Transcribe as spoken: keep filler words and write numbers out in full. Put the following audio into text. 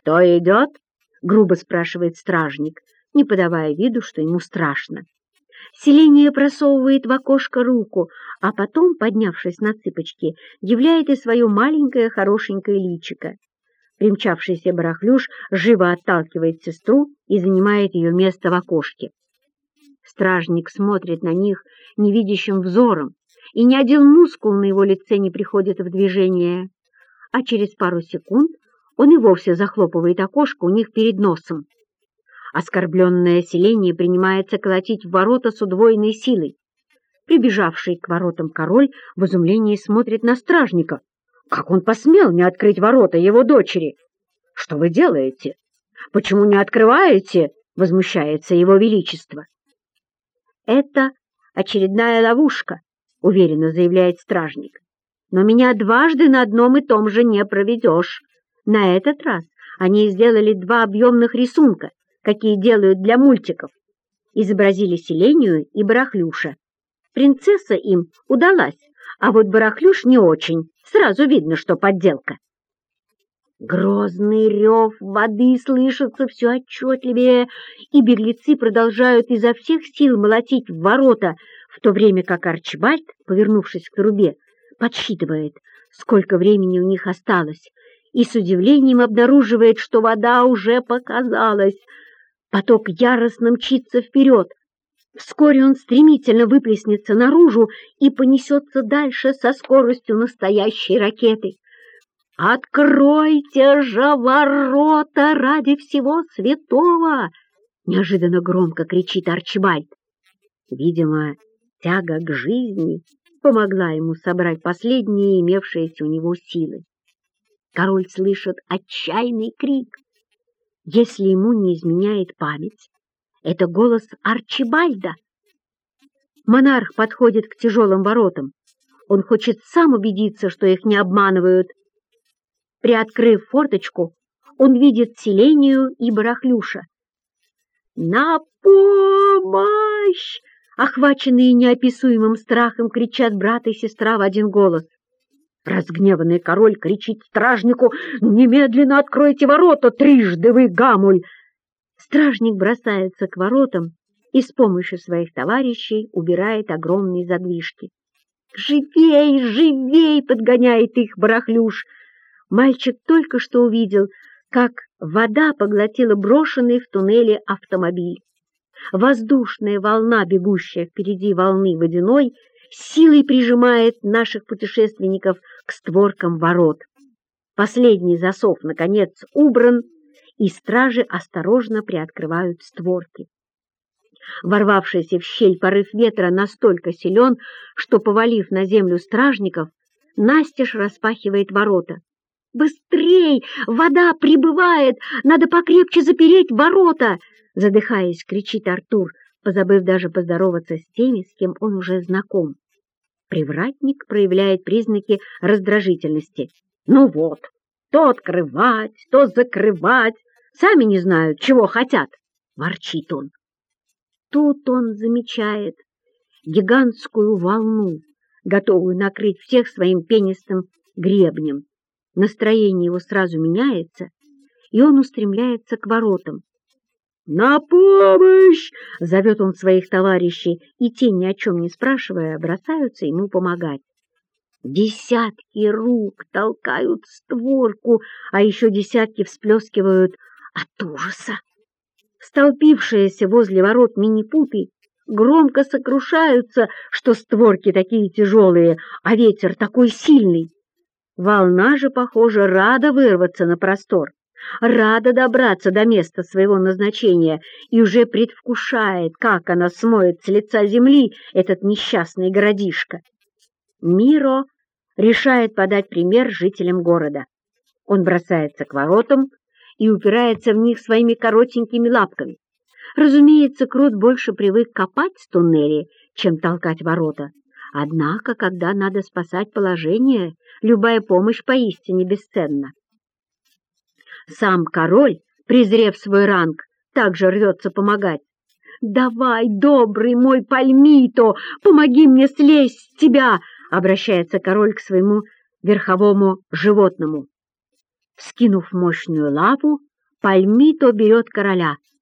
«Кто идет?» — грубо спрашивает стражник, не подавая виду, что ему страшно. Селение просовывает в окошко руку, а потом, поднявшись на цыпочки, являет и свое маленькое хорошенькое личико. Примчавшийся барахлюш живо отталкивает сестру и занимает ее место в окошке. Стражник смотрит на них невидящим взором, и ни один мускул на его лице не приходит в движение, а через пару секунд он и вовсе захлопывает окошко у них перед носом. Оскорбленное селение принимается колотить в ворота с удвоенной силой. Прибежавший к воротам король в изумлении смотрит на стражника. Как он посмел не открыть ворота его дочери? «Что вы делаете? Почему не открываете?» — возмущается его величество. «Это очередная ловушка», — уверенно заявляет стражник. «Но меня дважды на одном и том же не проведешь. На этот раз они сделали два объемных рисунка, какие делают для мультиков. Изобразили Селению и Барахлюша. Принцесса им удалась, а вот Барахлюш не очень. Сразу видно, что подделка». Грозный рев воды слышится все отчетливее, и беглецы продолжают изо всех сил молотить в ворота, в то время как Арчибальд, повернувшись к трубе, подсчитывает, сколько времени у них осталось, и с удивлением обнаруживает, что вода уже показалась. Поток яростно мчится вперед. Вскоре он стремительно выплеснется наружу и понесется дальше со скоростью настоящей ракеты. «Откройте же ворота ради всего святого!» — неожиданно громко кричит Арчибальд. Видимо, тяга к жизни помогла ему собрать последние имевшиеся у него силы. Король слышит отчаянный крик. Если ему не изменяет память, это голос Арчибальда. Монарх подходит к тяжелым воротам. Он хочет сам убедиться, что их не обманывают. Приоткрыв форточку, он видит Селению и Барахлюша. «На помощь!» Охваченные неописуемым страхом, кричат брат и сестра в один голос. Разгневанный король кричит стражнику: «Немедленно откройте ворота, трижды вы, гамуль!» Стражник бросается к воротам и с помощью своих товарищей убирает огромные задвижки. «Живей, живей!» — подгоняет их Барахлюш. Мальчик только что увидел, как вода поглотила брошенный в туннеле автомобиль. Воздушная волна, бегущая впереди волны водяной, силой прижимает наших путешественников к створкам ворот. Последний засов, наконец, убран, и стражи осторожно приоткрывают створки. Ворвавшийся в щель порыв ветра настолько силен, что, повалив на землю стражников, настежь распахивает ворота. «Быстрей! Вода прибывает! Надо покрепче запереть ворота!» Задыхаясь, кричит Артур, позабыв даже поздороваться с теми, с кем он уже знаком. Привратник проявляет признаки раздражительности. «Ну вот, то открывать, то закрывать, сами не знают, чего хотят!» — ворчит он. Тут он замечает гигантскую волну, готовую накрыть всех своим пенистым гребнем. Настроение его сразу меняется, и он устремляется к воротам. «На помощь!» — зовет он своих товарищей, и те, ни о чем не спрашивая, бросаются ему помогать. Десятки рук толкают створку, а еще десятки всплескивают от ужаса. Столпившиеся возле ворот минипуты громко сокрушаются, что створки такие тяжелые, а ветер такой сильный. Волна же, похоже, рада вырваться на простор, рада добраться до места своего назначения и уже предвкушает, как она смоет с лица земли этот несчастный городишко. Миро решает подать пример жителям города. Он бросается к воротам и упирается в них своими коротенькими лапками. Разумеется, Крут больше привык копать в туннеле, чем толкать ворота. Однако, когда надо спасать положение, любая помощь поистине бесценна. Сам король, презрев свой ранг, также рвется помогать. «Давай, добрый мой Пальмито, помоги мне слезть с тебя!» — обращается король к своему верховому животному. Вскинув мощную лапу, Пальмито берет короля,